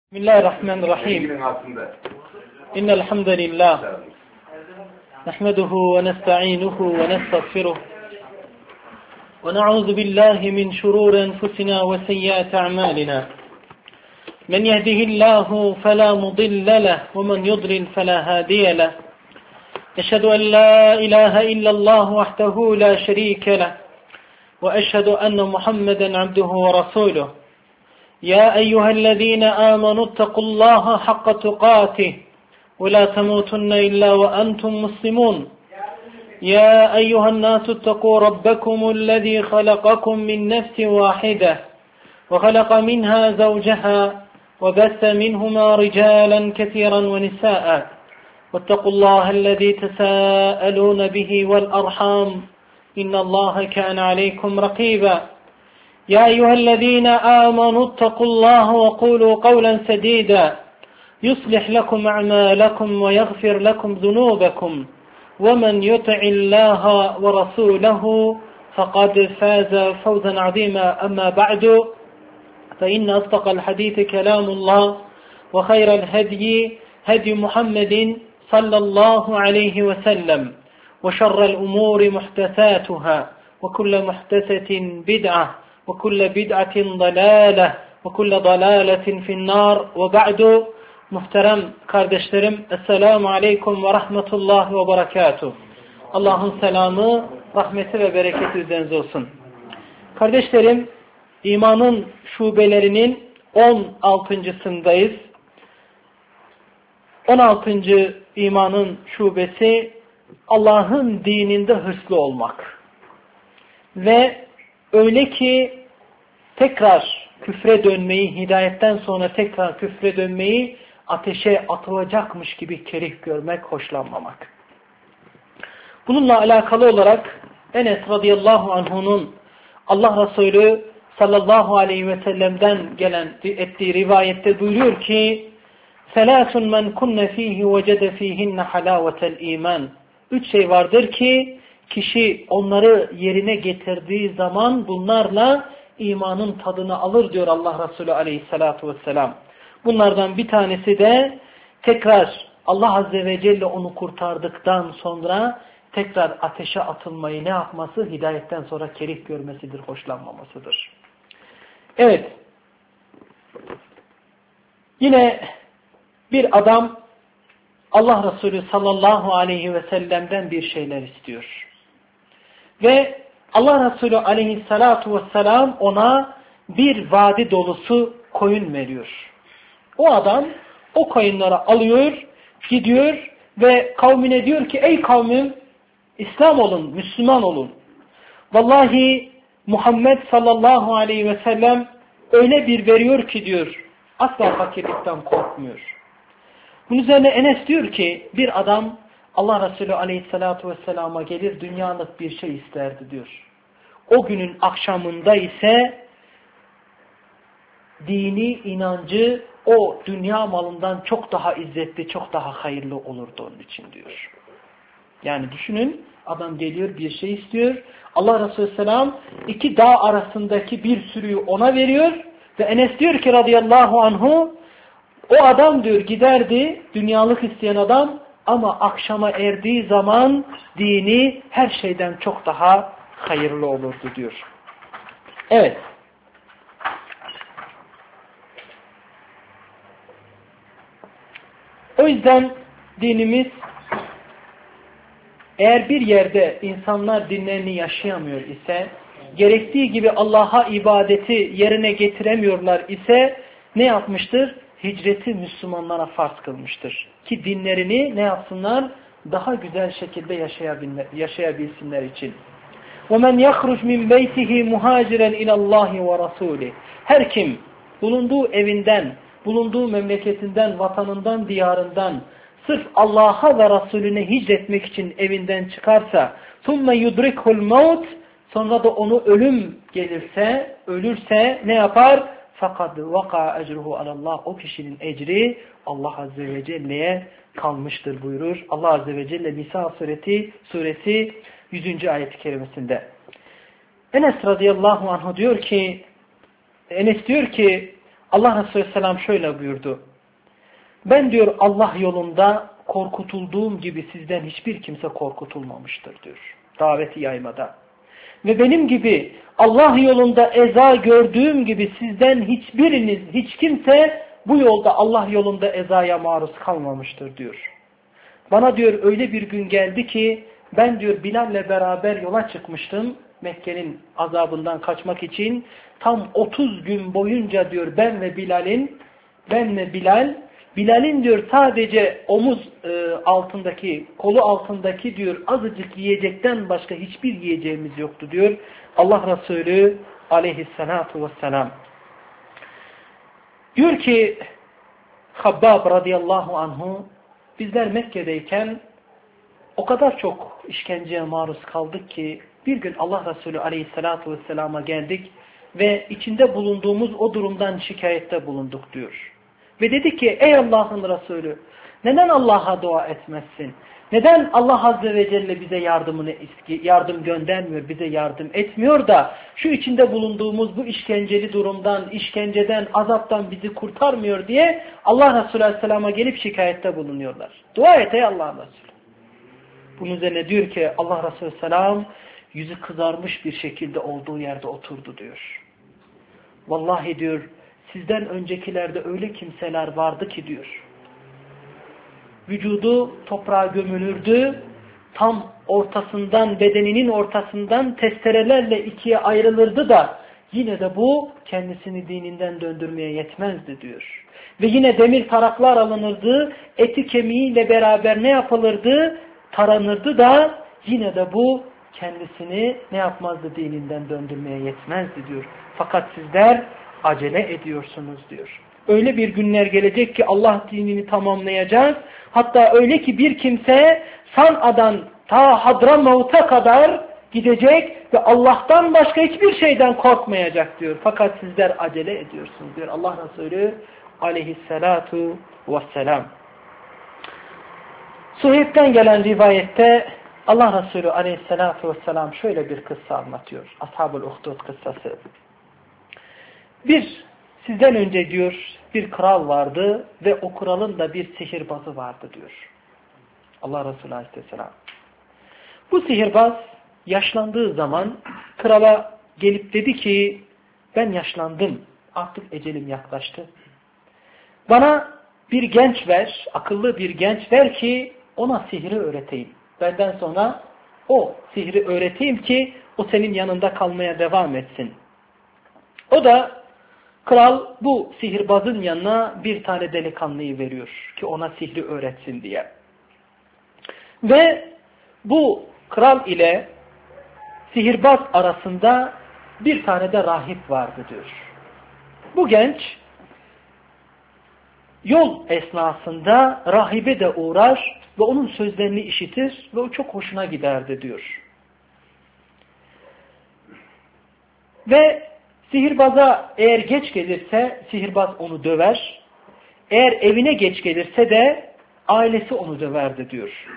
Bismillahirrahmanirrahim. İnnel hamdalillah. Nahmeduhu ve nesta'inuhu ve nestağfiruh. Ve na'udzu billahi min şururi enfusina ve seyyiati a'malina. Men yehdihillahu fela mudille lehu ve men yudlil fela hadiye lehu. Eşhedü en la ilahe illallah vahdehu la şerike lehu ve eşhedü enne Muhammeden abduhu ve resuluh. يا أيها الذين آمنوا اتقوا الله حق تقاته ولا تموتن إلا وأنتم مسلمون يا أيها الناس اتقوا ربكم الذي خلقكم من نفس واحدة وخلق منها زوجها وبث منهما رجالا كثيرا ونساء واتقوا الله الذي تساءلون به والأرحام إن الله كان عليكم رقيبا يا أيها الذين آمنوا اتقوا الله وقولوا قولا سديدا يصلح لكم أعمالكم ويغفر لكم ذنوبكم ومن يطع الله ورسوله فقد فاز فوزا عظيما أما بعد فإن أصدق الحديث كلام الله وخير الهدي هدي محمد صلى الله عليه وسلم وشر الأمور محدثاتها وكل محدثة بدعة وكل بدعة ضلالة وكل ضلالة في النار وبعد muhterem kardeşlerim Esselamu Aleyküm ve Rahmetullah ve Berekatuhu. Allah'ın selamı, rahmeti ve bereketi üzerinize olsun. Kardeşlerim, imanın şubelerinin 16.sındayız. 16. imanın şubesi Allah'ın dininde hırslı olmak. Ve öyle ki tekrar küfre dönmeyi, hidayetten sonra tekrar küfre dönmeyi ateşe atılacakmış gibi kerih görmek, hoşlanmamak. Bununla alakalı olarak Enes radıyallahu anhu'nun Allah Resulü sallallahu aleyhi ve sellem'den gelen ettiği rivayette buyuruyor ki Selâsun men kunne fîhi vecede fîhinne halâvetel iman. 3 şey vardır ki kişi onları yerine getirdiği zaman bunlarla imanın tadını alır diyor Allah Resulü aleyhissalatu vesselam. Bunlardan bir tanesi de tekrar Allah Azze ve Celle onu kurtardıktan sonra tekrar ateşe atılmayı ne yapması? Hidayetten sonra kerih görmesidir, hoşlanmamasıdır. Evet. Yine bir adam Allah Resulü sallallahu aleyhi ve sellem'den bir şeyler istiyor. Ve Allah Resulü aleyhissalatu vesselam ona bir vadi dolusu koyun veriyor. O adam o koyunları alıyor, gidiyor ve kavmine diyor ki ey kavmim İslam olun, Müslüman olun. Vallahi Muhammed sallallahu aleyhi ve sellem öyle bir veriyor ki diyor asla fakirlikten korkmuyor. Bunun üzerine Enes diyor ki bir adam Allah Resulü aleyhissalatu vesselama gelir dünyalık bir şey isterdi diyor. O günün akşamında ise dini, inancı o dünya malından çok daha izzetli, çok daha hayırlı olurdu onun için diyor. Yani düşünün adam geliyor bir şey istiyor. Allah Resulü selam 2 dağ arasındaki bir sürüyü ona veriyor ve Enes diyor ki radıyallahu anhu o adam diyor giderdi dünyalık isteyen adam ama akşama erdiği zaman dini her şeyden çok daha hayırlı olurdu diyor. Evet. O yüzden dinimiz eğer bir yerde insanlar dinlerini yaşayamıyor ise, gerektiği gibi Allah'a ibadeti yerine getiremiyorlar ise ne yapmıştır? Hicreti Müslümanlara farz kılmıştır. Ki dinlerini ne yapsınlar? Daha güzel şekilde yaşayabilsinler için. وَمَنْ يَخْرُجْ مِنْ بَيْتِهِ مُهَاجِرًا اِلَى اللّٰهِ وَرَسُولِهِ Her kim bulunduğu evinden, bulunduğu memleketinden, vatanından, diyarından sırf Allah'a ve Resulüne hicretmek için evinden çıkarsa ثُمَّ يُدْرِكْهُ الْمَوْتِ Sonra da onu ölüm gelirse, ölürse ne yapar? Fakat vaka ecruhu alallah. O kişinin ecri Allah Azze ve Celle'ye kalmıştır buyurur. Allah Azze ve Celle Nisa suresi 100. ayet-i kerimesinde. Enes radıyallahu anh diyor ki Allah Resulü Aleyhisselam şöyle buyurdu. Ben diyor Allah yolunda korkutulduğum gibi sizden hiçbir kimse korkutulmamıştır diyor. Daveti yaymada. Ve benim gibi Allah yolunda eza gördüğüm gibi sizden hiçbiriniz, hiç kimse bu yolda Allah yolunda ezaya maruz kalmamıştır diyor. Bana diyor öyle bir gün geldi ki ben diyor Bilal'le beraber yola çıkmıştım. Mekke'nin azabından kaçmak için tam 30 gün boyunca diyor ben ve Bilal'in diyor sadece omuz altındaki, kolu altındaki diyor azıcık yiyecekten başka hiçbir yiyeceğimiz yoktu diyor Allah Resulü aleyhissalatu vesselam. Diyor ki Habbab radıyallahu anhu bizler Mekke'deyken o kadar çok işkenceye maruz kaldık ki bir gün Allah Resulü aleyhissalatu vesselama geldik ve içinde bulunduğumuz o durumdan şikayette bulunduk diyor. Ve dedi ki ey Allah'ın Resulü neden Allah'a dua etmezsin? Neden Allah Azze ve Celle bize yardım göndermiyor, bize yardım etmiyor da şu içinde bulunduğumuz bu işkenceli durumdan, işkenceden, azaptan bizi kurtarmıyor diye Allah Resulü Aleyhisselam'a gelip şikayette bulunuyorlar. Dua et ey Allah'ın Resulü. Bunun üzerine diyor ki Allah Resulü Aleyhisselam yüzü kızarmış bir şekilde olduğu yerde oturdu diyor. Vallahi diyor sizden öncekilerde öyle kimseler vardı ki diyor. Vücudu toprağa gömülürdü. Tam ortasından, bedeninin ortasından testerelerle ikiye ayrılırdı da yine de bu kendisini dininden döndürmeye yetmezdi diyor. Ve yine demir taraklar alınırdı. Eti kemiğiyle beraber ne yapılırdı? Taranırdı da yine de bu kendisini ne yapmazdı? Dininden döndürmeye yetmezdi diyor. Fakat sizler acele ediyorsunuz diyor. Öyle bir günler gelecek ki Allah dinini tamamlayacak. Hatta öyle ki bir kimse San'a'dan ta Hadramavut'a kadar gidecek ve Allah'tan başka hiçbir şeyden korkmayacak diyor. Fakat sizler acele ediyorsunuz diyor Allah Resulü aleyhissalatu vesselam. Suheyb'den gelen rivayette Allah Resulü aleyhissalatu vesselam şöyle bir kıssa anlatıyor. Ashab-ül Uhdud kıssası. Sizden önce diyor bir kral vardı ve o kralın da bir sihirbazı vardı diyor. Allah Resulü Aleyhisselam. Bu sihirbaz yaşlandığı zaman krala gelip dedi ki ben yaşlandım. Artık ecelim yaklaştı. Bana bir genç ver, akıllı bir genç ver ki ona sihri öğreteyim. Benden sonra o sihri öğreteyim ki o senin yanında kalmaya devam etsin. O da kral bu sihirbazın yanına bir tane delikanlıyı veriyor ki ona sihri öğretsin diye. Ve bu kral ile sihirbaz arasında bir tane de rahip vardı diyor. Bu genç yol esnasında rahibe de uğrar ve onun sözlerini işitir ve o çok hoşuna giderdi diyor. Ve sihirbaza eğer geç gelirse sihirbaz onu döver. Eğer evine geç gelirse de ailesi onu döverdi diyor.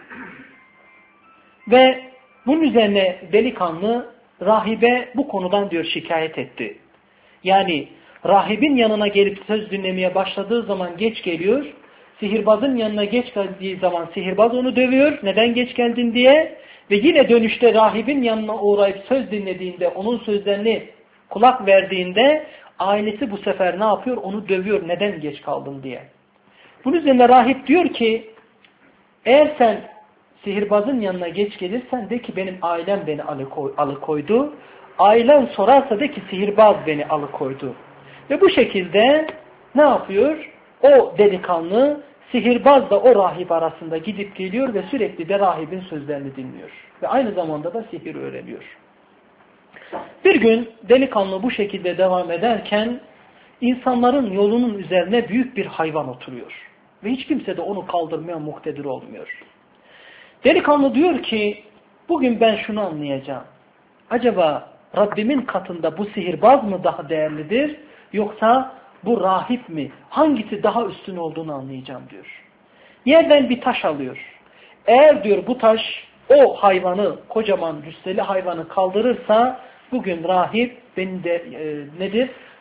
Ve bunun üzerine delikanlı rahibe bu konudan diyor şikayet etti. Yani rahibin yanına gelip söz dinlemeye başladığı zaman geç geliyor. Sihirbazın yanına geç geldiği zaman sihirbaz onu dövüyor. Neden geç geldin diye. Ve yine dönüşte rahibin yanına uğrayıp söz dinlediğinde onun sözlerini kulak verdiğinde ailesi bu sefer ne yapıyor? Onu dövüyor. Neden geç kaldın diye. Bunun üzerine rahip diyor ki eğer sen sihirbazın yanına geç gelirsen de ki benim ailem beni alıkoydu. Ailen sorarsa de ki sihirbaz beni alıkoydu. Ve bu şekilde ne yapıyor? O delikanlı sihirbazla o rahip arasında gidip geliyor ve sürekli de rahibin sözlerini dinliyor. Ve aynı zamanda da sihir öğreniyor. Bir gün delikanlı bu şekilde devam ederken insanların yolunun üzerine büyük bir hayvan oturuyor. Ve hiç kimse de onu kaldırmaya muktedir olmuyor. Delikanlı diyor ki bugün ben şunu anlayacağım. Acaba Rabbimin katında bu sihirbaz mı daha değerlidir yoksa bu rahip mi? Hangisi daha üstün olduğunu anlayacağım diyor. Yerden bir taş alıyor. Eğer diyor bu taş o hayvanı, kocaman cüsseli hayvanı kaldırırsa bugün rahip beni de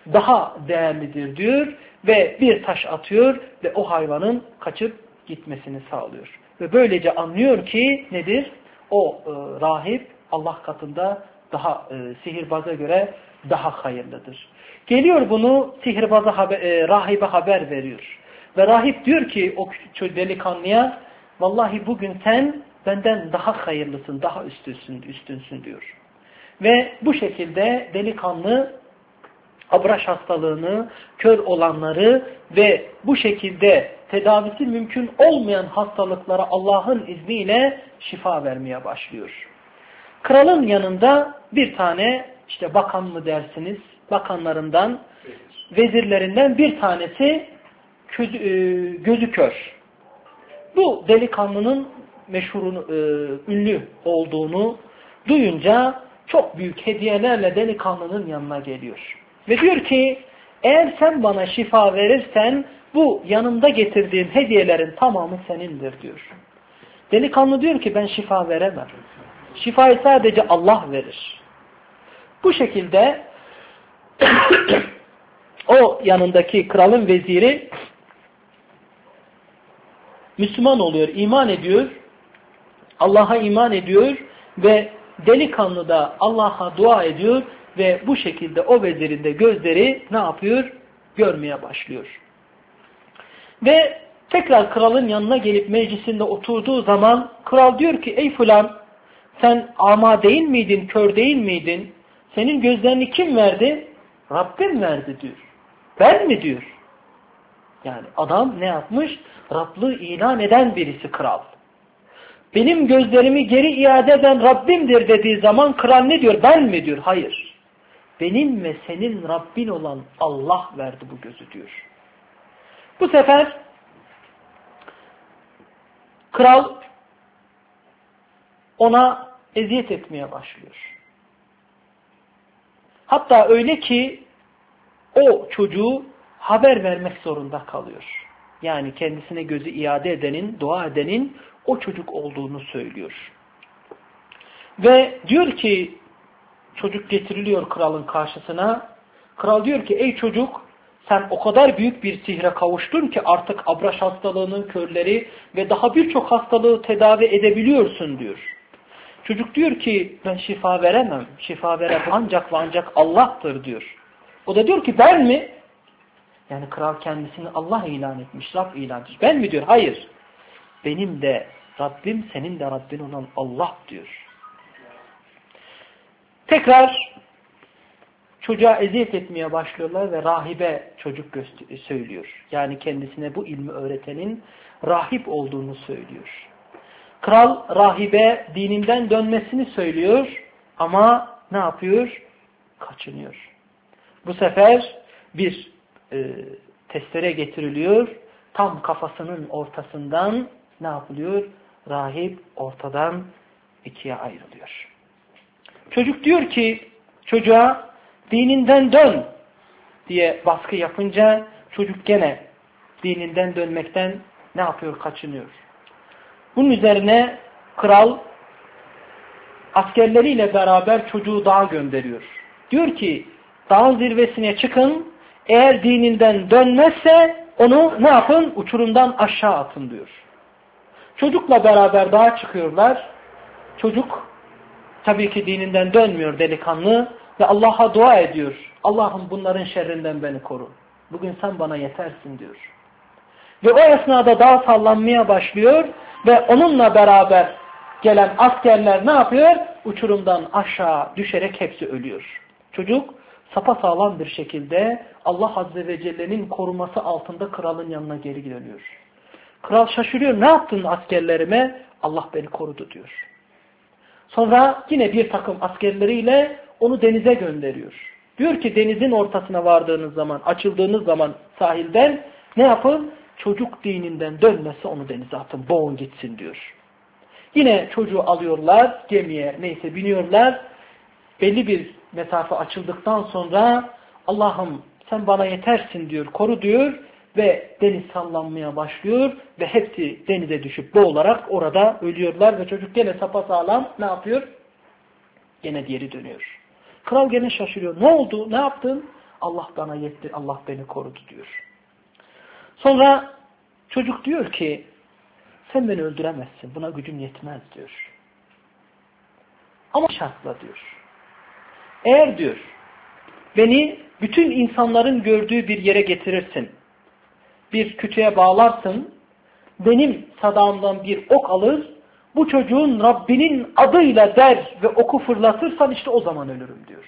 daha değerlidir diyor ve bir taş atıyor ve o hayvanın kaçıp gitmesini sağlıyor. Ve böylece anlıyor ki nedir? O rahip Allah katında daha sihirbaza göre daha hayırlıdır. Geliyor bunu rahibe haber veriyor. Ve rahip diyor ki o delikanlıya, vallahi bugün sen benden daha hayırlısın, daha üstünsün diyor. Ve bu şekilde delikanlı abraş hastalığını, kör olanları ve bu şekilde tedavisi mümkün olmayan hastalıklara Allah'ın izniyle şifa vermeye başlıyor. Kralın yanında bir tane işte bakan mı dersiniz, bakanlarından, vezirlerinden bir tanesi gözü kör. Bu delikanlının ünlü olduğunu duyunca çok büyük hediyelerle delikanlının yanına geliyor. Ve diyor ki, eğer sen bana şifa verirsen bu yanımda getirdiğim hediyelerin tamamı senindir diyor. Delikanlı diyor ki ben şifa veremem. Şifayı sadece Allah verir. Bu şekilde o yanındaki kralın veziri Müslüman oluyor, iman ediyor, Allah'a iman ediyor ve delikanlı da Allah'a dua ediyor ve bu şekilde o vezirin de gözleri ne yapıyor? Görmeye başlıyor. Ve tekrar kralın yanına gelip meclisinde oturduğu zaman kral diyor ki ey filan sen ama değil miydin, kör değil miydin? Senin gözlerini kim verdi? Rabbim verdi diyor. Ben mi diyor? Yani adam ne yapmış? Rablığı ilan eden birisi kral. Benim gözlerimi geri iade eden Rabbimdir dediği zaman kral ne diyor? Ben mi diyor? Hayır. Benim ve senin Rabbin olan Allah verdi bu gözü diyor. Bu sefer kral ona eziyet etmeye başlıyor. Hatta öyle ki o çocuğu haber vermek zorunda kalıyor. Yani kendisine gözü iade edenin, dua edenin o çocuk olduğunu söylüyor. Ve diyor ki çocuk getiriliyor kralın karşısına. Kral diyor ki ey çocuk sen o kadar büyük bir sihre kavuştun ki artık abraş hastalığının körleri ve daha birçok hastalığı tedavi edebiliyorsun diyor. Çocuk diyor ki ben şifa veremem. Şifa veren ancak ve ancak Allah'tır diyor. O da diyor ki ben mi? Yani kral kendisini Allah ilan etmiş, Rab ilan etmiş. Ben mi diyor? Hayır. Benim de Rabbim, senin de Rabbin olan Allah diyor. Tekrar çocuğa eziyet etmeye başlıyorlar ve rahibe çocuk söylüyor. Yani kendisine bu ilmi öğretenin rahip olduğunu söylüyor. Kral rahibe dininden dönmesini söylüyor ama ne yapıyor? Kaçınıyor. Bu sefer bir testere getiriliyor. Tam kafasının ortasından ne yapılıyor? Rahip ortadan ikiye ayrılıyor. Çocuk diyor ki çocuğa dininden dön diye baskı yapınca çocuk gene dininden dönmekten ne yapıyor? Kaçınıyor. Bunun üzerine kral askerleriyle beraber çocuğu dağa gönderiyor. Diyor ki dağın zirvesine çıkın, eğer dininden dönmezse onu ne yapın? Uçurumdan aşağı atın diyor. Çocukla beraber dağa çıkıyorlar. Çocuk tabii ki dininden dönmüyor delikanlı ve Allah'a dua ediyor. Allah'ım bunların şerrinden beni koru. Bugün sen bana yetersin diyor. Ve o esnada dağ sallanmaya başlıyor ve onunla beraber gelen askerler ne yapıyor? Uçurumdan aşağı düşerek hepsi ölüyor. Çocuk sapasağlam bir şekilde Allah Azze ve Celle'nin koruması altında kralın yanına geri dönüyor. Kral şaşırıyor. Ne yaptın askerlerime? Allah beni korudu diyor. Sonra yine bir takım askerleriyle onu denize gönderiyor. Diyor ki denizin ortasına vardığınız zaman, açıldığınız zaman sahilden ne yapın? Çocuk dininden dönmezse onu denize atın, boğun gitsin diyor. Yine çocuğu alıyorlar, gemiye neyse biniyorlar. Belli bir mesafe açıldıktan sonra Allah'ım sen bana yetersin diyor, koru diyor ve deniz sallanmaya başlıyor ve hepsi denize düşüp boğularak orada ölüyorlar ve çocuk gene sapasağlam ne yapıyor? Gene geri dönüyor. Kral gene şaşırıyor. Ne oldu? Ne yaptın? Allah bana yetti, Allah beni korudu diyor. Sonra çocuk diyor ki sen beni öldüremezsin, buna gücüm yetmez diyor. Ama şartla diyor. Eğer diyor beni bütün insanların gördüğü bir yere getirirsin, bir kütüğe bağlarsın, benim sadağımdan bir ok alır, bu çocuğun Rabbinin adıyla der ve oku fırlatırsan işte o zaman ölürüm diyor.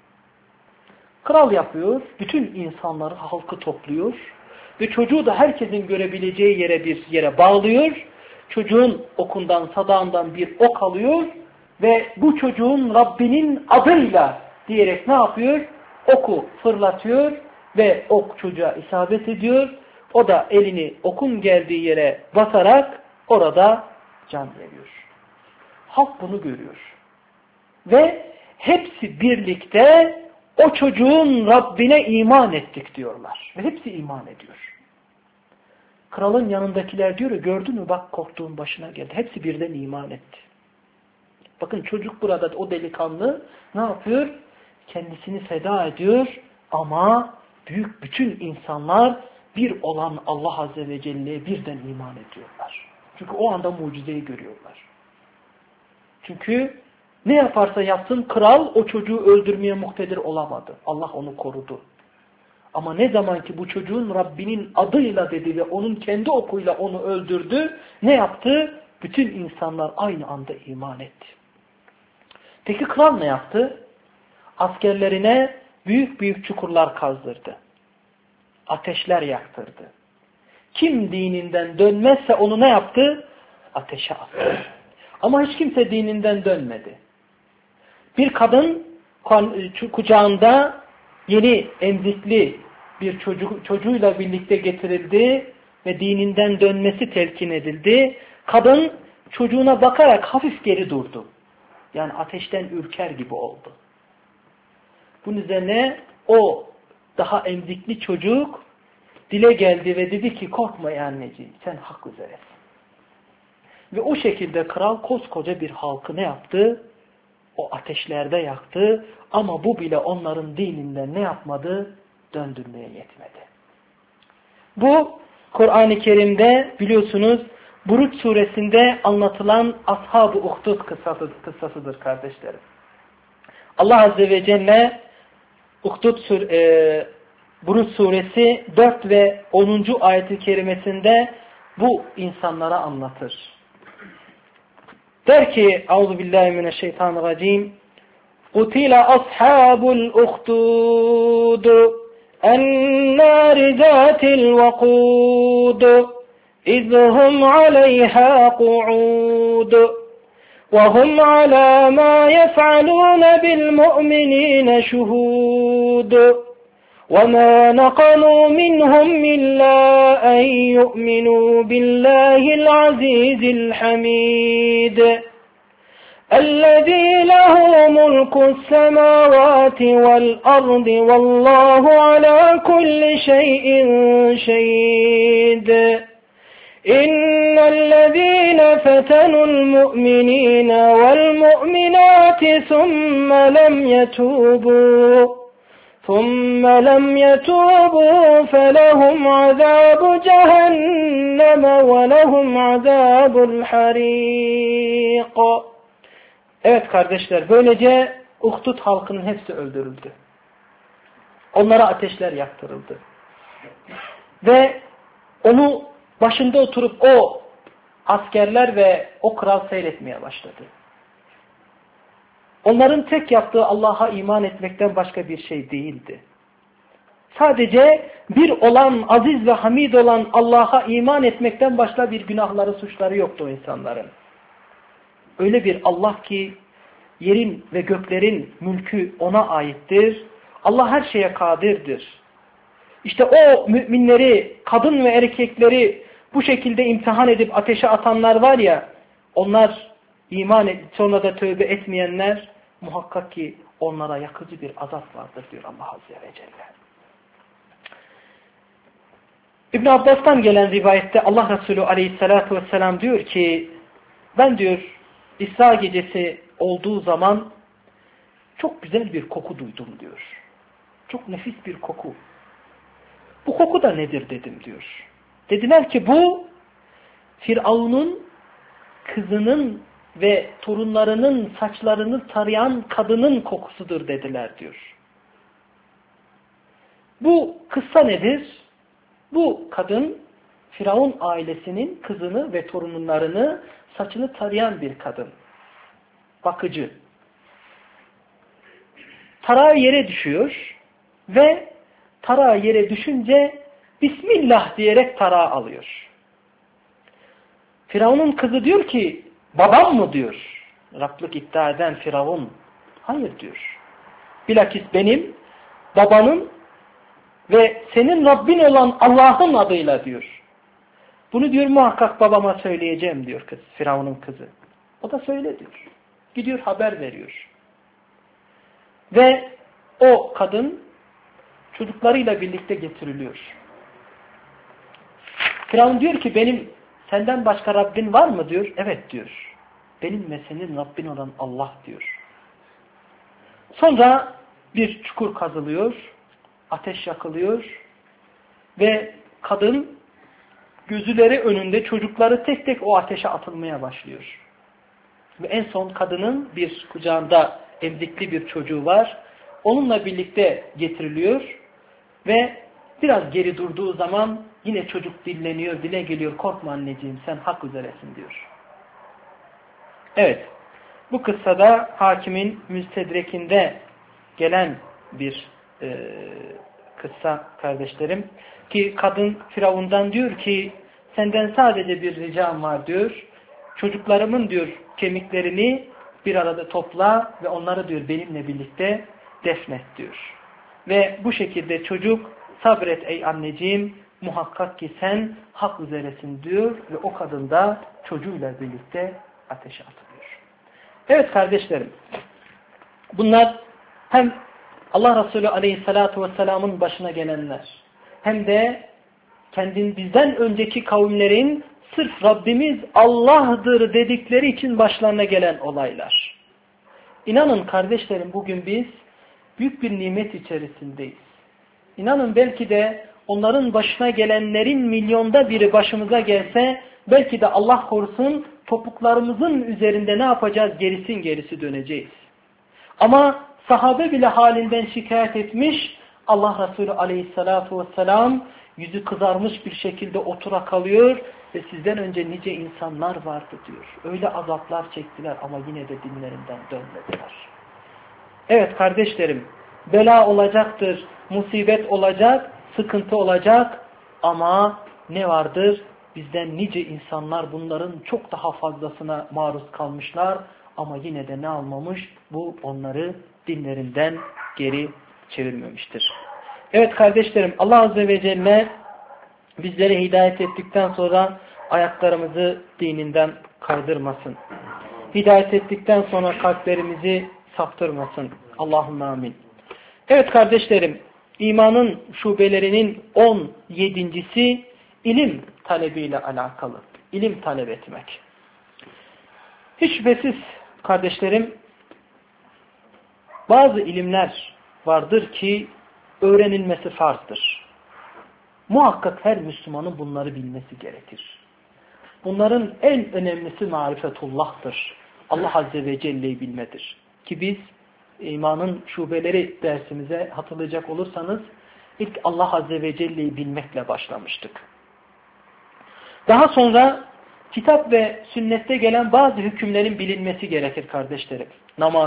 Kral yapıyor, bütün insanları, halkı topluyor ve çocuğu da herkesin görebileceği yere bir yere bağlıyor. Çocuğun okundan, sadağından bir ok alıyor ve bu çocuğun Rabbinin adıyla diyerek ne yapıyor? Oku fırlatıyor ve ok çocuğa isabet ediyor. O da elini okun geldiği yere basarak orada can veriyor. Halk bunu görüyor. Ve hepsi birlikte o çocuğun Rabbine iman ettik diyorlar. Ve hepsi iman ediyor. Kralın yanındakiler diyor, gördün mü bak korktuğun başına geldi. Hepsi birden iman etti. Bakın çocuk burada, o delikanlı ne yapıyor? Kendisini feda ediyor ama bütün insanlar bir olan Allah Azze ve Celle'ye birden iman ediyorlar. Çünkü o anda mucizeyi görüyorlar. Çünkü ne yaparsa yapsın kral o çocuğu öldürmeye muktedir olamadı. Allah onu korudu. Ama ne zaman ki bu çocuğun Rabbinin adıyla dedi ve onun kendi okuyla onu öldürdü, ne yaptı? Bütün insanlar aynı anda iman etti. Peki kral ne yaptı? Askerlerine büyük büyük çukurlar kazdırdı. Ateşler yaktırdı. Kim dininden dönmezse onu ne yaptı? Ateşe attı. Ama hiç kimse dininden dönmedi. Bir kadın kucağında yeni emzikli bir çocuğuyla birlikte getirildi ve dininden dönmesi telkin edildi. Kadın çocuğuna bakarak hafif geri durdu. Yani ateşten ürker gibi oldu. Bunun üzerine o daha emzikli çocuk dile geldi ve dedi ki korkma ya anneciğim, sen hak üzeresin. Ve o şekilde kral koskoca bir halkı ne yaptı? O ateşlerde yaktı ama bu bile onların dininden ne yapmadı? Döndürmeye yetmedi. Bu Kur'an-ı Kerim'de biliyorsunuz Buruç suresinde anlatılan Ashab-ı Uhdud kıssasıdır kardeşlerim. Allah Azze ve Celle Buruç suresi 4 ve 10. ayet-i kerimesinde bu insanlara anlatır. Der ki Euzubillahimineşşeytanirracim قُتِلَ أَصْحَابُ الْأُخْدُودِ النَّارِ ذَاتِ الْوَقُودِ إِذْ هُمْ عَلَيْهَا قُعُودٌ وَهُمْ عَلَى مَا يَفْعَلُونَ بِالْمُؤْمِنِينَ شُهُودٌ وَمَا نَقَمُوا مِنْهُمْ إِلَّا أَنْ يُؤْمِنُوا بِاللَّهِ الْعَزِيزِ الْحَمِيدِ الَّذِي لَهُ مُلْكُ السَّمَاوَاتِ وَالْأَرْضِ وَاللَّهُ عَلَى كُلِّ شَيْءٍ شَهِيدٌ إِنَّ الَّذِينَ فَتَنُوا الْمُؤْمِنِينَ وَالْمُؤْمِنَاتِ ثُمَّ لَمْ يَتُوبُوا فَلَهُمْ عَذَابُ جَهَنَّمَ وَلَهُمْ عَذَابُ الْحَرِيقِ. Evet kardeşler, böylece Uhdud halkının hepsi öldürüldü. Onlara ateşler yaktırıldı. Ve onu başında oturup o askerler ve o kral seyretmeye başladı. Onların tek yaptığı Allah'a iman etmekten başka bir şey değildi. Sadece bir olan, aziz ve hamid olan Allah'a iman etmekten başka bir günahları, suçları yoktu o insanların. Öyle bir Allah ki yerin ve göklerin mülkü ona aittir. Allah her şeye kadirdir. İşte o müminleri, kadın ve erkekleri bu şekilde imtihan edip ateşe atanlar var ya, onlar iman edip sonra da tövbe etmeyenler, muhakkak ki onlara yakıcı bir azap vardır diyor Allah Azze ve Celle. İbn Abbas'tan gelen rivayette Allah Resulü Aleyhisselatü Vesselam diyor ki, ben diyor İsra gecesi olduğu zaman çok güzel bir koku duydum diyor. Çok nefis bir koku. Bu koku da nedir dedim diyor. Dediler ki bu Firavun'un kızının ve torunlarının saçlarını tarayan kadının kokusudur dediler diyor. Bu kıssa nedir? Bu kadın Firavun ailesinin kızını ve torunlarını saçını tarayan bir kadın. Bakıcı. Tarağı yere düşüyor ve tarağı yere düşünce Bismillah diyerek tarağı alıyor. Firavun'un kızı diyor ki babam mı diyor. Rablık iddia eden Firavun. Hayır diyor. Bilakis benim babanın ve senin Rabbin olan Allah'ın adıyla diyor. Bunu diyor muhakkak babama söyleyeceğim diyor kız, Firavun'un kızı. O da söyle diyor. Gidiyor haber veriyor. Ve o kadın çocuklarıyla birlikte getiriliyor. Firavun diyor ki benim senden başka Rabbin var mı diyor. Evet diyor. Benim ve senin Rabbin olan Allah diyor. Sonra bir çukur kazılıyor. Ateş yakılıyor. Ve kadın gözleri önünde çocukları tek tek o ateşe atılmaya başlıyor. Ve en son kadının bir kucağında emzikli bir çocuğu var. Onunla birlikte getiriliyor. Ve biraz geri durduğu zaman yine çocuk dilleniyor, dile geliyor. Korkma anneciğim sen hak üzeresin diyor. Evet. Bu kıssada hakimin müstedrekinde gelen bir kıssa kardeşlerim. Ki kadın Firavun'dan diyor ki senden sadece bir ricam var diyor. Çocuklarımın diyor kemiklerini bir arada topla ve onları diyor benimle birlikte defnet diyor. Ve bu şekilde çocuk sabret ey anneciğim muhakkak ki sen hak üzeresin diyor ve o kadın da çocuğuyla birlikte ateşe atılıyor. Evet kardeşlerim bunlar hem Allah Resulü Aleyhisselatü Vesselam'ın başına gelenler hem de bizden önceki kavimlerin sırf Rabbimiz Allah'dır dedikleri için başlarına gelen olaylar. İnanın kardeşlerim bugün biz büyük bir nimet içerisindeyiz. İnanın belki de onların başına gelenlerin milyonda biri başımıza gelse belki de Allah korusun topuklarımızın üzerinde ne yapacağız? Gerisi döneceğiz. Ama sahabe bile halinden şikayet etmiş. Allah Resulü Aleyhisselatü Vesselam yüzü kızarmış bir şekilde otura kalıyor ve sizden önce nice insanlar vardı diyor. Öyle azaplar çektiler ama yine de dinlerinden dönmediler. Evet kardeşlerim, bela olacaktır, musibet olacak, sıkıntı olacak ama ne vardır? Bizden nice insanlar bunların çok daha fazlasına maruz kalmışlar ama yine de ne almamış? Bu onları dinlerinden geri çevirmemiştir. Evet kardeşlerim, Allah Azze ve Celle bizlere hidayet ettikten sonra ayaklarımızı dininden kaydırmasın. Hidayet ettikten sonra kalplerimizi saptırmasın. Allahümme amin. Evet kardeşlerim, imanın şubelerinin 17.'si ilim talebiyle alakalı. İlim talep etmek. Hiç şüphesiz kardeşlerim, bazı ilimler vardır ki öğrenilmesi farzdır. Muhakkak her Müslümanın bunları bilmesi gerekir. Bunların en önemlisi marifetullah'tır. Allah Azze ve Celle'yi bilmedir. Ki biz imanın şubeleri dersimize hatırlayacak olursanız ilk Allah Azze ve Celle'yi bilmekle başlamıştık. Daha sonra kitap ve sünnette gelen bazı hükümlerin bilinmesi gerekir kardeşlerim. Namaz,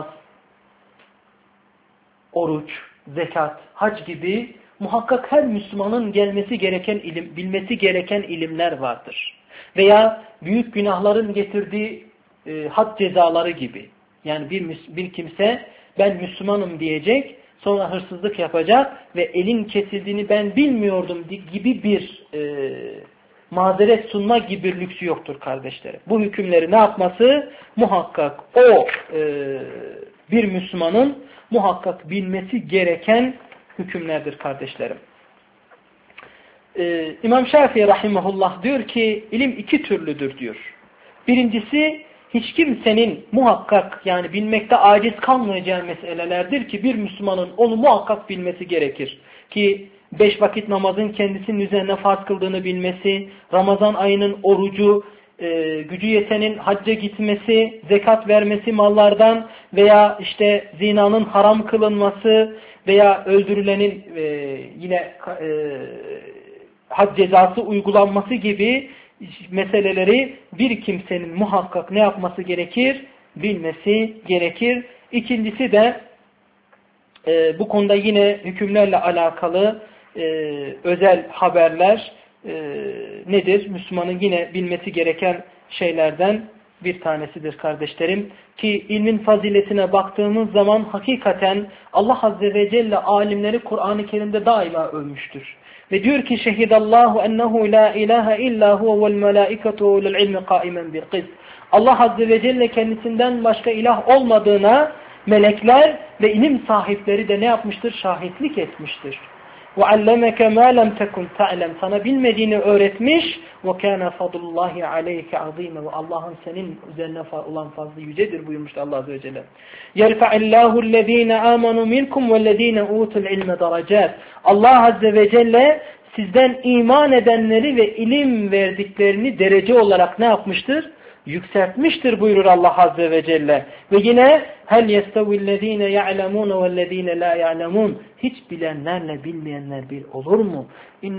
oruç, zekat, hac gibi muhakkak her Müslümanın bilmesi gereken ilimler vardır. Veya büyük günahların getirdiği had cezaları gibi. Yani bir kimse ben Müslümanım diyecek, sonra hırsızlık yapacak ve elin kesildiğini ben bilmiyordum gibi bir mazeret sunma gibi bir lüksü yoktur kardeşlerim. Bu hükümleri ne yapması? Muhakkak bir Müslümanın muhakkak bilmesi gereken hükümlerdir kardeşlerim. İmam Şafii rahimahullah diyor ki ilim iki türlüdür diyor. Birincisi hiç kimsenin muhakkak yani bilmekte aciz kalmayacağı meselelerdir ki bir Müslümanın onu muhakkak bilmesi gerekir. Ki 5 vakit namazın kendisinin üzerine farz kıldığını bilmesi, Ramazan ayının orucu, gücü yetenin hacca gitmesi, zekat vermesi mallardan veya işte zinanın haram kılınması veya öldürülenin yine had cezası uygulanması gibi meseleleri bir kimsenin muhakkak ne yapması gerekir? Bilmesi gerekir. İkincisi de bu konuda yine hükümlerle alakalı özel haberler nedir? Müslümanın yine bilmesi gereken şeylerden bir tanesidir kardeşlerim. Ki ilmin faziletine baktığımız zaman hakikaten Allah Azze ve Celle alimleri Kur'an-ı Kerim'de daima övmüştür. Ve diyor ki şehidallahu ennehu la ilahe illa huve vel melaiketu vel ilmi kaimen bil kist. Allah Azze ve Celle kendisinden başka ilah olmadığına melekler ve ilim sahipleri de ne yapmıştır? Şahitlik etmiştir. وَعَلَّمَكَ مَا لَمْ تَكُنْ تَعْلَمْ Sana bilmediğini öğretmiş. وَكَانَ فَضُلُ اللّٰهِ عَلَيْكَ عَظِيمًا Ve Allah'ın senin üzerine olan fazlı yücedir buyurmuştu Allah Azze ve Celle. يَرْفَعِ اللّٰهُ الَّذ۪ينَ آمَنُوا مِنْكُمْ وَالَّذ۪ينَ اُوتُوا الْعِلْمَ دَرَجَاتٍ Allah Azze ve Celle sizden iman edenleri ve ilim verdiklerini derece olarak ne yapmıştır? Yükseltmiştir buyurur Allah Azze ve Celle. Ve yine hel yestevillezine ya'lemun vellezine la ya'lemun hiç bilenlerle bilmeyenler bir olur mu?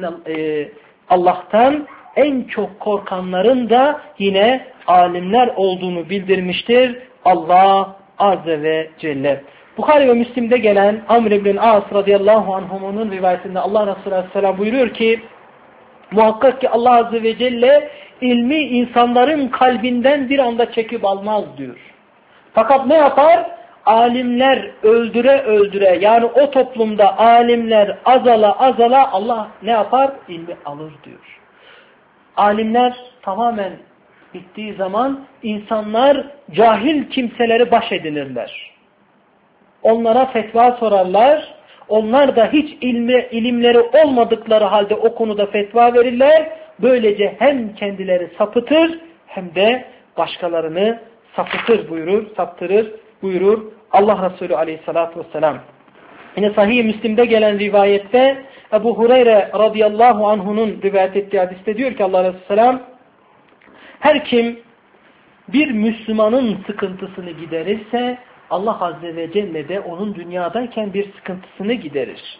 Allah'tan en çok korkanların da yine alimler olduğunu bildirmiştir Allah Azze ve Celle. Bukhari ve Müslim'de gelen Amr ibn As radıyallahu anhumunun rivayetinde Allah Resulü aleyhisselam buyuruyor ki muhakkak ki Allah Azze ve Celle ilmi insanların kalbinden bir anda çekip almaz diyor. Fakat ne yapar? Alimler öldüre öldüre yani o toplumda alimler azala azala Allah ne yapar? İlmi alır diyor. Alimler tamamen bittiği zaman insanlar cahil kimseleri baş edinirler. Onlara fetva sorarlar. Onlar da hiç ilimleri olmadıkları halde o konuda fetva verirler. Böylece hem kendileri sapıtır hem de başkalarını saptırır buyurur Allah Resulü aleyhissalatu vesselam. Yine Sahih-i Müslim'de gelen rivayette Ebu Hureyre radıyallahu anh'unun rivayet ettiği hadiste diyor ki Allah Resulü selam her kim bir Müslümanın sıkıntısını giderirse Allah Azze ve Celle de onun dünyadayken bir sıkıntısını giderir.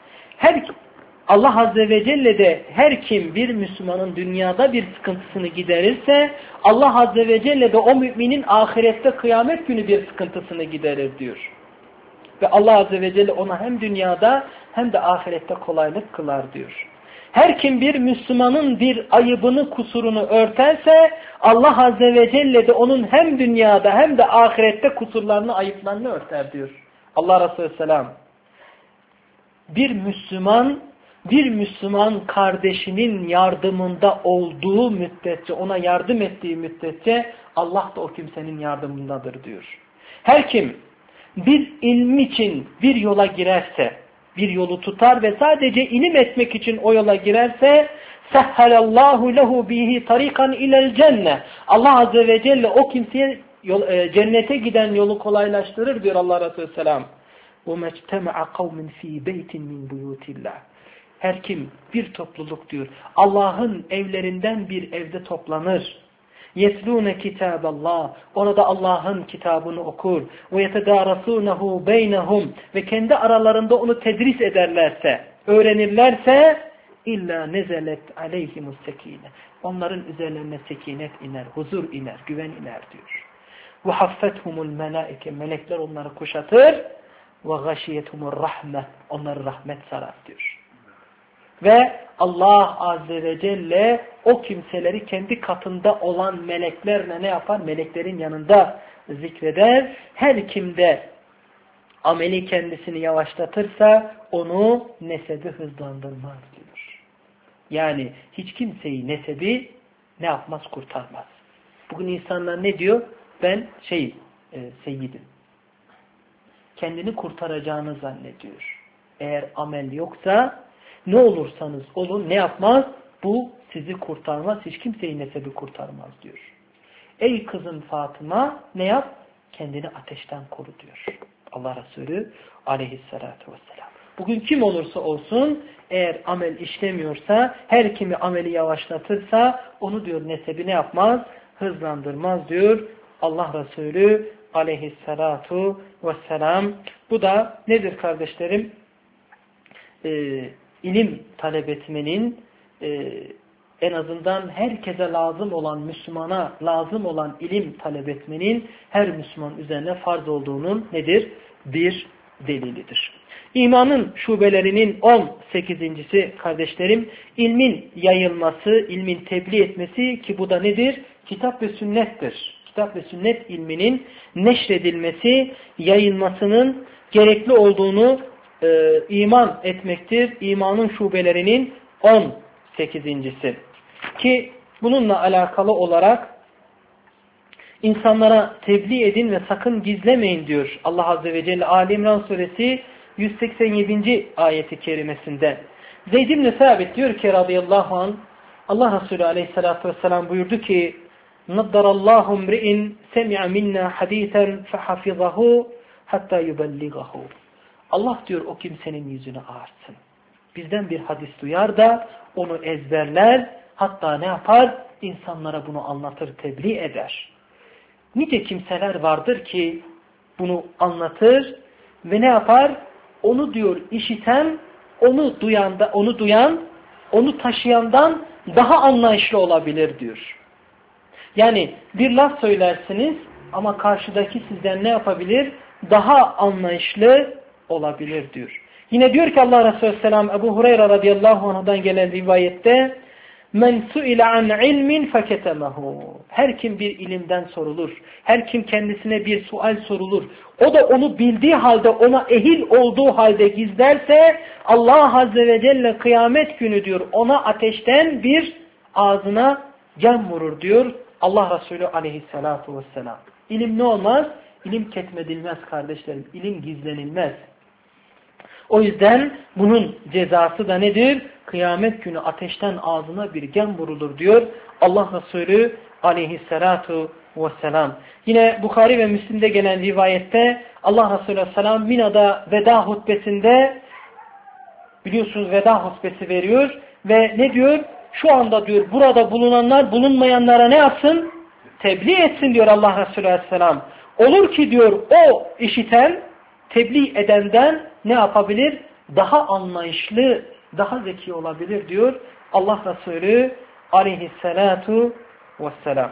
Allah Azze ve Celle de her kim bir Müslümanın dünyada bir sıkıntısını giderirse Allah Azze ve Celle de o müminin ahirette kıyamet günü bir sıkıntısını giderir diyor. Ve Allah Azze ve Celle ona hem dünyada hem de ahirette kolaylık kılar diyor. Her kim bir Müslümanın bir ayıbını, kusurunu örterse Allah Azze ve Celle de onun hem dünyada hem de ahirette kusurlarını, ayıplarını örter diyor. Allah Resulü Selam. Bir Müslüman kardeşinin yardımında olduğu müddetçe, ona yardım ettiği müddetçe Allah da o kimsenin yardımındadır diyor. Her kim bir ilm için bir yola girerse, bir yolu tutar ve sadece ilim etmek için o yola girerse sehhalallahu lehu bihi tarikan ilel cenne. Allah Azze ve Celle o kimseye cennete giden yolu kolaylaştırır diyor Allah Resulü Selam. وَمَجْتَمَعَ قَوْمٍ ف۪ي بَيْتٍ مِنْ بُيُوتِ اللّٰهِ Her kim bir topluluk diyor Allah'ın evlerinden bir evde toplanır. يَتْلُونَ كِتَابَ اللّٰهِ Orada Allah'ın kitabını okur. وَيَتَدَارَسُونَهُ بَيْنَهُمْ Ve kendi aralarında onu tedris ederlerse, öğrenirlerse illa nezelet aleyhimus sekine. Onların üzerlerine sekinet iner, huzur iner, güven iner diyor. وَحَفَّتْهُمُ الْمَلَائِكَ Melekler onları kuşatır. وَغَشِيَتْهُمُ الرَّحْمَةِ Onları rahmet sarar diyor. Ve Allah Azze ve Celle o kimseleri kendi katında olan meleklerle ne yapar? Meleklerin yanında zikreder. Her kimde ameli kendisini yavaşlatırsa onu nesebi hızlandırmaz diyor. Yani hiç kimseyi nesebi ne yapmaz? Kurtarmaz. Bugün insanlar ne diyor? Ben seyyidim. Kendini kurtaracağını zannediyor. Eğer amel yoksa ne olursanız olun ne yapmaz? Bu sizi kurtarmaz. Hiç kimseyi nesebi kurtarmaz diyor. Ey kızım Fatıma ne yap? Kendini ateşten koru diyor Allah Resulü aleyhissalatu vesselam. Bugün kim olursa olsun eğer amel işlemiyorsa, her kimi ameli yavaşlatırsa onu diyor nesebi ne yapmaz? Hızlandırmaz diyor Allah Resulü aleyhissalatu vesselam. Bu da nedir kardeşlerim? İlim talep etmenin en azından herkese lazım olan, Müslümana lazım olan ilim talep etmenin her Müslüman üzerine farz olduğunun nedir? Bir delilidir. İmanın şubelerinin 18.'si kardeşlerim, ilmin yayılması, ilmin tebliğ etmesi ki bu da nedir? Kitap ve sünnettir. Kitap ve sünnet ilminin neşredilmesi, yayılmasının gerekli olduğunu iman etmektir. İmanın şubelerinin 18.'si. Ki bununla alakalı olarak insanlara tebliğ edin ve sakın gizlemeyin diyor Allah Azze ve Celle Ali İmran suresi 187. ayeti kerimesinde. Zeyd ibn Sabit diyor ki radıyallahu anh, Allah Resulü aleyhissalatü vesselam buyurdu ki Naddarallahu mri'in semi'a minna hadithen fehafizahu hatta yuballigahu. Allah diyor o kimsenin yüzünü ağarsın. Bizden bir hadis duyar da onu ezberler, hatta ne yapar? İnsanlara bunu anlatır, tebliğ eder. Nice kimseler vardır ki bunu anlatır ve ne yapar? Onu diyor işiten, onu duyan, onu taşıyandan daha anlayışlı olabilir diyor. Yani bir laf söylersiniz ama karşıdaki sizden ne yapabilir? Daha anlayışlı olabilir diyor. Yine diyor ki Allah Resulü Aleyhisselam Ebu Hureyre radıyallahu anh'dan gelen rivayette Men su'ile an ilmin feketemehu. Her kim bir ilimden sorulur. Her kim kendisine bir sual sorulur. O da onu bildiği halde, ona ehil olduğu halde gizlerse Allah Azze ve Celle kıyamet günü diyor ona ateşten bir ağzına gem vurur diyor Allah Resulü aleyhissalatu vesselam. İlim ne olmaz? İlim ketmedilmez kardeşlerim. İlim gizlenilmez. O yüzden bunun cezası da nedir? Kıyamet günü ateşten ağzına bir gem vurulur diyor Allah Resulü aleyhissalatu vesselam. Yine Bukhari ve Müslim'de gelen rivayette Allah Resulü aleyhisselam Mina'da veda hutbesinde biliyorsunuz veda hutbesi veriyor ve ne diyor? Şu anda diyor burada bulunanlar bulunmayanlara ne yapsın? Tebliğ etsin diyor Allah Resulü aleyhisselam. Olur ki diyor o işiten tebliğ edenden ne yapabilir? Daha anlayışlı, daha zeki olabilir diyor Allah Resulü aleyhissalatu vesselam.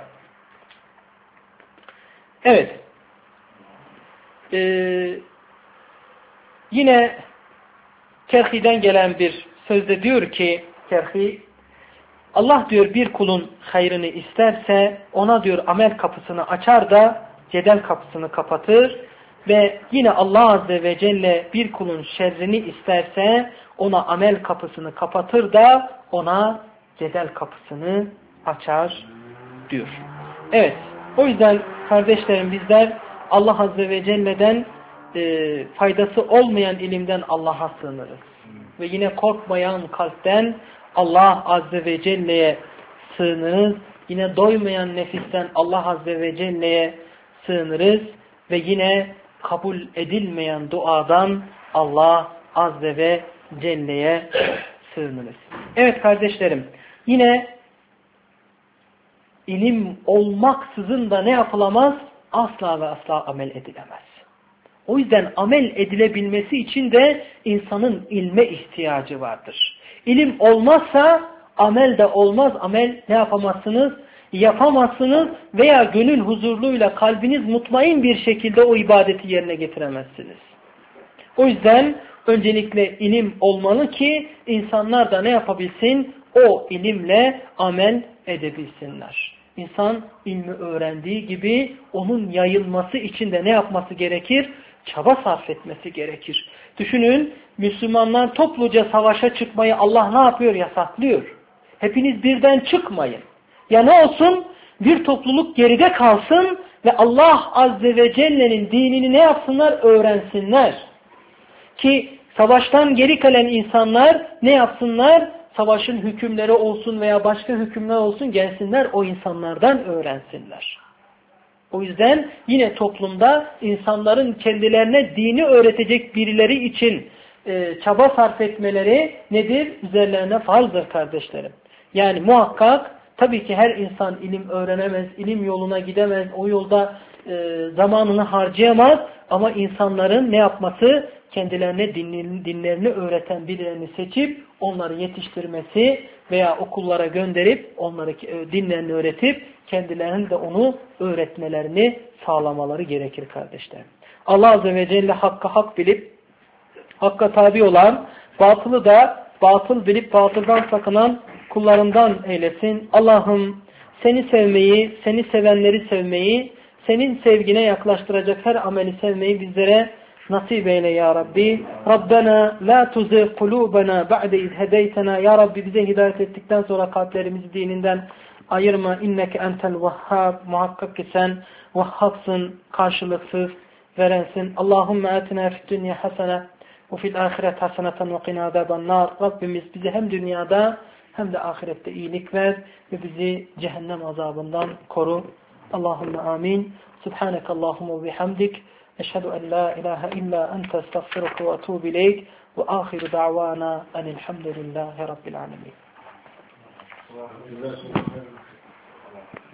Evet. Yine Kerhi'den gelen bir sözde diyor ki Kerhi, Allah diyor bir kulun hayrını isterse ona diyor amel kapısını açar da cedel kapısını kapatır. Ve yine Allah Azze ve Celle bir kulun şerrini isterse ona amel kapısını kapatır da ona cedel kapısını açar diyor. Evet, o yüzden kardeşlerim bizler Allah Azze ve Celle'den faydası olmayan ilimden Allah'a sığınırız. Ve yine korkmayan kalpten Allah Azze ve Celle'ye sığınırız. Yine doymayan nefisten Allah Azze ve Celle'ye sığınırız. Ve yine kabul edilmeyen duadan Allah Azze ve Celle'ye sığınırız. Evet kardeşlerim, yine ilim olmaksızın da ne yapılamaz? Asla ve asla amel edilemez. O yüzden amel edilebilmesi için de insanın ilme ihtiyacı vardır. İlim olmazsa amel de olmaz. Amel ne yapamazsınız? Yapamazsınız veya gönül huzurluyla kalbiniz mutmain bir şekilde o ibadeti yerine getiremezsiniz. O yüzden öncelikle ilim olmalı ki insanlar da ne yapabilsin? O ilimle amel edebilsinler. İnsan ilmi öğrendiği gibi onun yayılması için de ne yapması gerekir? Çaba sarf etmesi gerekir. Düşünün, Müslümanlar topluca savaşa çıkmayı Allah ne yapıyor? Yasaklıyor. Hepiniz birden çıkmayın. Ya ne olsun? Bir topluluk geride kalsın ve Allah Azze ve Celle'nin dinini ne yapsınlar? Öğrensinler. Ki savaştan geri kalan insanlar ne yapsınlar? Savaşın hükümleri olsun veya başka hükümler olsun gelsinler o insanlardan öğrensinler. O yüzden yine toplumda insanların kendilerine dini öğretecek birileri için çaba sarf etmeleri nedir? Üzerlerine farzdır kardeşlerim. Yani muhakkak tabii ki her insan ilim öğrenemez, ilim yoluna gidemez, o yolda zamanını harcayamaz ama insanların ne yapması? Kendilerine dinlerini öğreten birilerini seçip onları yetiştirmesi veya okullara gönderip onları dinlerini öğretip kendilerinin de onu öğretmelerini sağlamaları gerekir kardeşlerim. Allah Azze ve Celle hakkı hak bilip hakka tabi olan, batılı da batıl bilip batıldan sakınan kullarından eylesin. Allah'ım seni sevmeyi, seni sevenleri sevmeyi, senin sevgine yaklaştıracak her ameli sevmeyi bizlere nasip eyle ya Rabbi. Rabbena la tuzigh kulubana ba'de iz hedeytena. Ya Rabbi bize hidayet ettikten sonra kalplerimizi dininden ayırma. İnneke entel vehhab. Muhakkak ki sen vehhabsın, karşılıksız verensin. Allahümme atina fid dünya hasene ve fil ahiret haseneten ve qina azaban nar. Rabbimiz bize hem dünyada hem de ahirette iyilik ver ve bizi cehennem azabından koru. Allahümme amin. Subhaneke Allahümme bihamdik. Eşhedü en la ilahe illa ente estağfiruke ve etûbü ileyk ve ahiru da'vana enilhamdülillahi rabbil alemin.